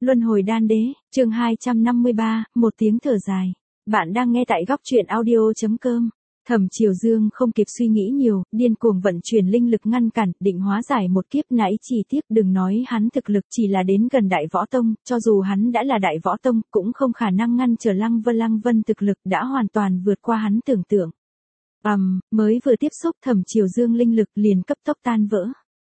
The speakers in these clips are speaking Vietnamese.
Luân hồi đan đế, chương 253, một tiếng thở dài. Bạn đang nghe tại góc truyện audio.com. Thẩm Triều Dương không kịp suy nghĩ nhiều, điên cuồng vận chuyển linh lực ngăn cản, định hóa giải một kiếp nãy chỉ tiếc đừng nói hắn thực lực chỉ là đến gần đại võ tông, cho dù hắn đã là đại võ tông, cũng không khả năng ngăn trở Lăng Vân thực lực đã hoàn toàn vượt qua hắn tưởng tượng. Mới vừa tiếp xúc Thẩm Triều Dương linh lực liền cấp tốc tan vỡ.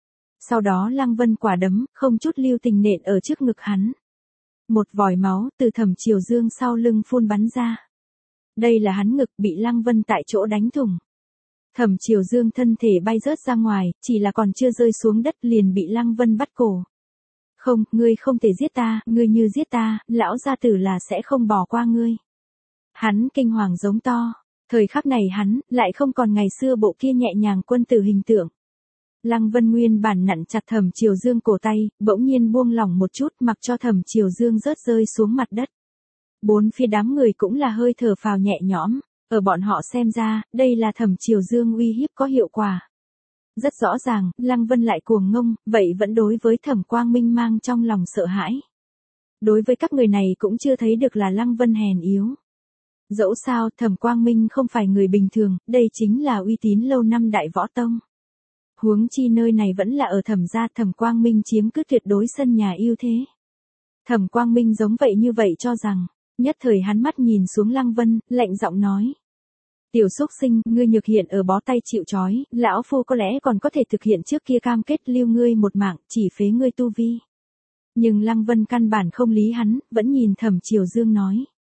Sau đó Lăng Vân quả đấm, không chút lưu tình nện ở trước ngực hắn. Một vòi máu từ Thẩm Triều Dương sau lưng phun bắn ra. Đây là hắn ngực bị Lăng Vân tại chỗ đánh thủng. Thẩm Triều Dương thân thể bay rớt ra ngoài, chỉ là còn chưa rơi xuống đất liền bị Lăng Vân bắt cổ. Không, ngươi không thể giết ta, ngươi như giết ta, lão gia tử là sẽ không bỏ qua ngươi. Hắn kinh hoàng giống to, thời khắc này hắn, lại không còn ngày xưa bộ kia nhẹ nhàng quân tử hình tượng. Lăng Vân nguyên bản nặn chặt Thẩm Triều Dương cổ tay, bỗng nhiên buông lỏng một chút mặc cho Thẩm Triều Dương rớt rơi xuống mặt đất. Bốn phía đám người cũng là hơi thở phào nhẹ nhõm, ở bọn họ xem ra, đây là Thẩm Triều Dương uy hiếp có hiệu quả. Rất rõ ràng, Lăng Vân lại cuồng ngông, vậy vẫn đối với Thẩm Quang Minh mang trong lòng sợ hãi. Đối với các người này cũng chưa thấy được là Lăng Vân hèn yếu. Dẫu sao, Thẩm Quang Minh không phải người bình thường, đây chính là uy tín lâu năm đại võ tông. Huống chi nơi này vẫn là ở Thẩm gia, Thẩm Quang Minh chiếm cứ tuyệt đối sân nhà ưu thế. Thẩm Quang Minh giống vậy như vậy cho rằng, nhất thời hắn mắt nhìn xuống Lăng Vân, lạnh giọng nói. Tiểu xúc sinh, ngươi nhược hiện ở bó tay chịu trói, lão phu có lẽ còn có thể thực hiện trước kia cam kết lưu ngươi một mạng, chỉ phế ngươi tu vi. Nhưng Lăng Vân căn bản không lý hắn, vẫn nhìn Thẩm Triều Dương nói.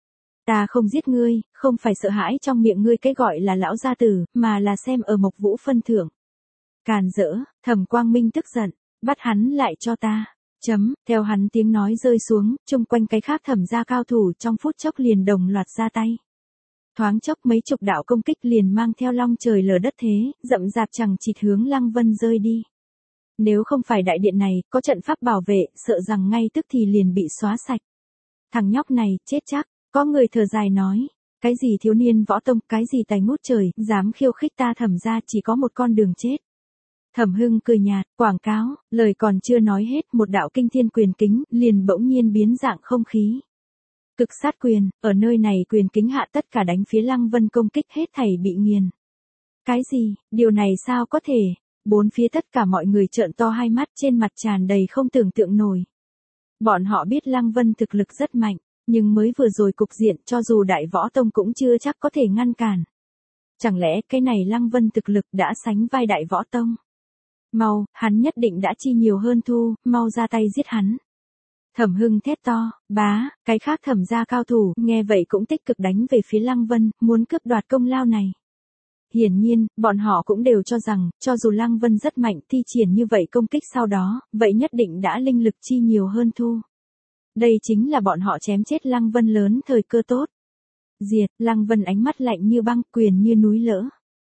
Ta không giết ngươi, không phải sợ hãi trong miệng ngươi cái gọi là lão gia tử, mà là xem ở Mộc Vũ phân thưởng. Càn rỡ, Thẩm Quang Minh tức giận, bắt hắn lại cho ta. Theo hắn tiếng nói rơi xuống, chung quanh cái khác Thẩm gia cao thủ trong phút chốc liền đồng loạt ra tay. Thoáng chốc mấy chục đạo công kích liền mang theo long trời lở đất thế, rậm rạp chằng chịt hướng Lăng Vân rơi đi. Nếu không phải đại điện này, có trận pháp bảo vệ, sợ rằng ngay tức thì liền bị xóa sạch. Thằng nhóc này, chết chắc, có người thở dài nói. Cái gì thiếu niên võ tông, cái gì tài ngút trời, dám khiêu khích ta Thẩm gia chỉ có một con đường chết. Thẩm Hưng cười nhạt, quảng cáo, lời còn chưa nói hết, một đạo kinh thiên quyền kính, liền bỗng nhiên biến dạng không khí. Cực sát quyền, ở nơi này quyền kính hạ tất cả đánh phía Lăng Vân công kích hết thảy bị nghiền. Cái gì, điều này sao có thể? Bốn phía tất cả mọi người trợn to hai mắt trên mặt tràn đầy không tưởng tượng nổi. Bọn họ biết Lăng Vân thực lực rất mạnh, nhưng mới vừa rồi cục diện cho dù đại võ tông cũng chưa chắc có thể ngăn cản. Chẳng lẽ cái này Lăng Vân thực lực đã sánh vai đại võ tông? Mau, hắn nhất định đã chi nhiều hơn thu, mau ra tay giết hắn. Thẩm Hưng thét to, bá, cái khác Thẩm gia cao thủ, nghe vậy cũng tích cực đánh về phía Lăng Vân, muốn cướp đoạt công lao này. Hiển nhiên, bọn họ cũng đều cho rằng, cho dù Lăng Vân rất mạnh thi triển như vậy công kích sau đó, vậy nhất định đã linh lực chi nhiều hơn thu. Đây chính là bọn họ chém chết Lăng Vân lớn thời cơ tốt. Diệt, Lăng Vân ánh mắt lạnh như băng, quyền như núi lỡ.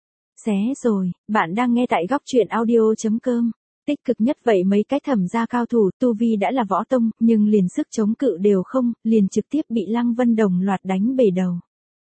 Xé rồi, bạn đang nghe tại góc truyện audio.com. Tích cực nhất vậy mấy cái Thẩm gia cao thủ, tu vi đã là võ tông, nhưng liền sức chống cự đều không, liền trực tiếp bị Lăng Vân đồng loạt đánh bể đầu.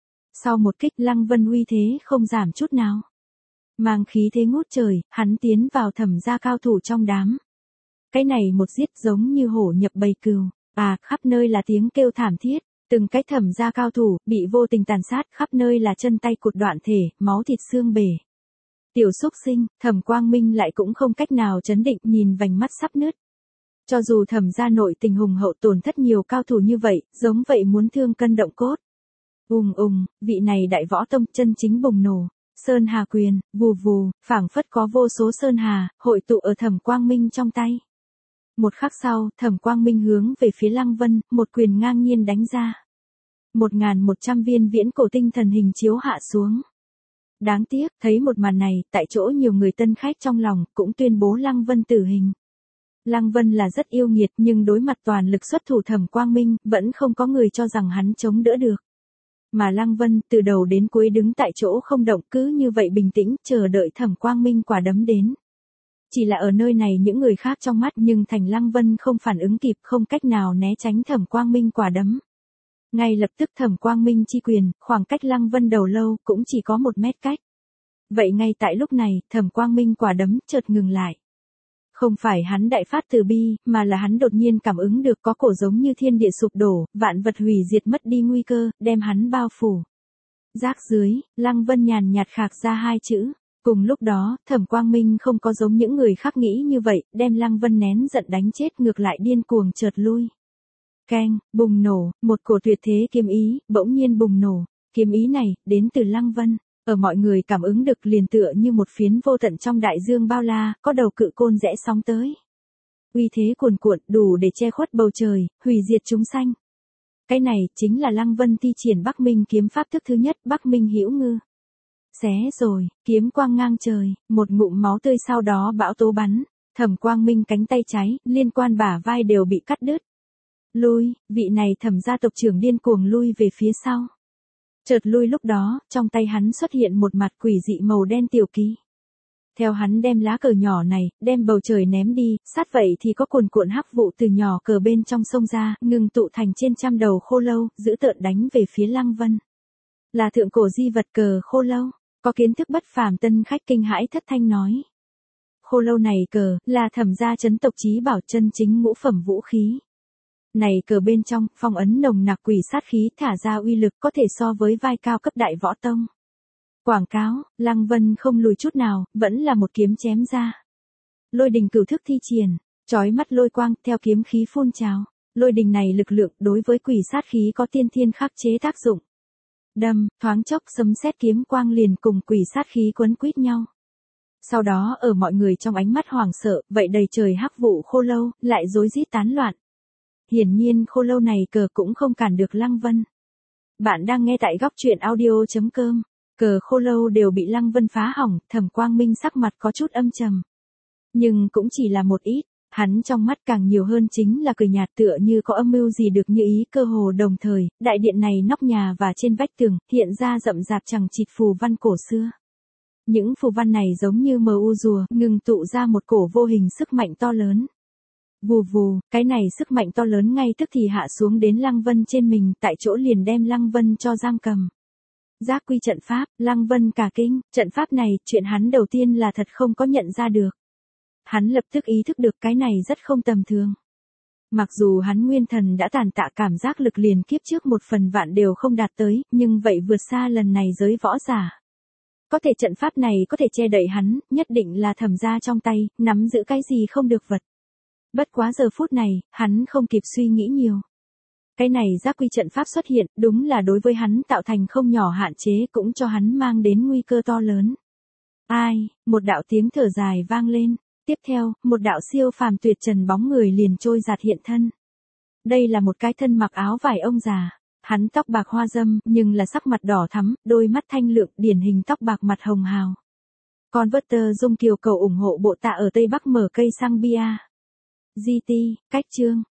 Sau một kích Lăng Vân uy thế không giảm chút nào. Mang khí thế ngút trời, hắn tiến vào Thẩm gia cao thủ trong đám. Cái này một giết giống như hổ nhập bầy cừu, khắp nơi là tiếng kêu thảm thiết. Từng cái Thẩm gia cao thủ, bị vô tình tàn sát, khắp nơi là chân tay cụt đoạn thể, máu thịt xương bể. Tiểu xúc sinh, Thẩm Quang Minh lại cũng không cách nào trấn định, nhìn vành mắt sắp nứt. Cho dù Thẩm gia nội tình hùng hậu tổn thất nhiều cao thủ như vậy, giống vậy muốn thương cân động cốt. Vị này đại võ tông chân chính bùng nổ. Sơn hà quyền, vù vù, phảng phất có vô số sơn hà, hội tụ ở Thẩm Quang Minh trong tay. Một khắc sau, Thẩm Quang Minh hướng về phía Lăng Vân, một quyền ngang nhiên đánh ra. 1.100 viên viễn cổ tinh thần hình chiếu hạ xuống. Đáng tiếc, thấy một màn này, tại chỗ nhiều người tân khách trong lòng, cũng tuyên bố Lăng Vân tử hình. Lăng Vân là rất yêu nghiệt nhưng đối mặt toàn lực xuất thủ Thẩm Quang Minh, vẫn không có người cho rằng hắn chống đỡ được. Mà Lăng Vân, từ đầu đến cuối đứng tại chỗ không động cứ như vậy bình tĩnh, chờ đợi Thẩm Quang Minh quả đấm đến. Chỉ là ở nơi này những người khác trong mắt nhưng thành Lăng Vân không phản ứng kịp, không cách nào né tránh Thẩm Quang Minh quả đấm. Ngay lập tức Thẩm Quang Minh chi quyền, khoảng cách Lăng Vân đầu lâu cũng chỉ có 1 mét cách. Vậy ngay tại lúc này, Thẩm Quang Minh quả đấm chợt ngừng lại. Không phải hắn đại phát từ bi, mà là hắn đột nhiên cảm ứng được có cổ giống như thiên địa sụp đổ, vạn vật hủy diệt mất đi nguy cơ, đem hắn bao phủ. Rác dưới, Lăng Vân nhàn nhạt khạc ra hai chữ. Cùng lúc đó, Thẩm Quang Minh không có giống những người khác nghĩ như vậy, đem Lăng Vân nén giận đánh chết ngược lại điên cuồng chợt lui. Keng, bùng nổ, một cổ tuyệt thế kiếm ý, bỗng nhiên bùng nổ. Kiếm ý này, đến từ Lăng Vân. Ở mọi người cảm ứng được liền tựa như một phiến vô tận trong đại dương bao la, có đầu cự côn rẽ sóng tới. Uy thế cuồn cuộn, đủ để che khuất bầu trời, hủy diệt chúng sanh. Cái này, chính là Lăng Vân thi triển Bắc Minh kiếm pháp thức thứ nhất, Bắc Minh Hữu Ngư. Xé rồi, kiếm quang ngang trời, một ngụm máu tươi sau đó bão tố bắn, Thẩm Quang Minh cánh tay trái, liên quan bả vai đều bị cắt đứt. Lui, vị này Thẩm gia tộc trưởng điên cuồng lui về phía sau. Chợt lui lúc đó, trong tay hắn xuất hiện một mặt quỷ dị màu đen tiểu ký. Theo hắn đem lá cờ nhỏ này, đem bầu trời ném đi, sát vậy thì có cuồn cuộn hắc vụ từ nhỏ cờ bên trong sông ra, ngừng tụ thành trên trăm đầu khô lâu, giữ tợn đánh về phía Lăng Vân. Là thượng cổ di vật cờ khô lâu, có kiến thức bất phàm tân khách kinh hãi thất thanh nói. Khô lâu này cờ, là Thẩm gia trấn tộc chí bảo chân chính ngũ phẩm vũ khí. Này cờ bên trong, phong ấn nồng nặc quỷ sát khí thả ra uy lực có thể so với vai cao cấp đại võ tông. Quảng cáo, Lăng Vân không lùi chút nào, vẫn là một kiếm chém ra. Lôi đình cửu thức thi triển, chói mắt lôi quang theo kiếm khí phun trào. Lôi đình này lực lượng đối với quỷ sát khí có tiên thiên khắc chế tác dụng. Đâm, thoáng chốc sấm sét kiếm quang liền cùng quỷ sát khí quấn quýt nhau. Sau đó ở mọi người trong ánh mắt hoảng sợ, vậy đầy trời hắc vụ khô lâu, lại rối rít tán loạn. Hiển nhiên khô lâu này cờ cũng không cản được Lăng Vân. Bạn đang nghe tại góc truyện audio.com. Cờ khô lâu đều bị Lăng Vân phá hỏng, Thẩm Quang Minh sắc mặt có chút âm trầm. Nhưng cũng chỉ là một ít, hắn trong mắt càng nhiều hơn chính là cười nhạt tựa như có âm mưu gì được như ý cơ hồ đồng thời, đại điện này nóc nhà và trên vách tường, hiện ra rậm rạp chằng chịt phù văn cổ xưa. Những phù văn này giống như mờ u rùa, ngừng tụ ra một cổ vô hình sức mạnh to lớn. Vù vù, cái này sức mạnh to lớn ngay tức thì hạ xuống đến Lăng Vân trên mình, tại chỗ liền đem Lăng Vân cho giam cầm. Giác quy trận pháp, Lăng Vân cả kinh, trận pháp này, chuyện hắn đầu tiên là thật không có nhận ra được. Hắn lập tức ý thức được cái này rất không tầm thường. Mặc dù hắn nguyên thần đã tàn tạ cảm giác lực liền kiếp trước một phần vạn đều không đạt tới, nhưng vậy vượt xa lần này giới võ giả. Có thể trận pháp này có thể che đậy hắn, nhất định là Thẩm gia trong tay, nắm giữ cái gì không được vật. Bất quá giờ phút này, hắn không kịp suy nghĩ nhiều. Cái này giác quy trận pháp xuất hiện, đúng là đối với hắn tạo thành không nhỏ hạn chế cũng cho hắn mang đến nguy cơ to lớn. Ai, một đạo tiếng thở dài vang lên, tiếp theo, một đạo siêu phàm tuyệt trần bóng người liền trôi giạt hiện thân. Đây là một cái thân mặc áo vải ông già, hắn tóc bạc hoa râm, nhưng là sắc mặt đỏ thắm, đôi mắt thanh lượng, điển hình tóc bạc mặt hồng hào. Converter Dung Kiều cầu ủng hộ bộ tạ ở Tây Bắc mở cây sang bia. GT, cách chương.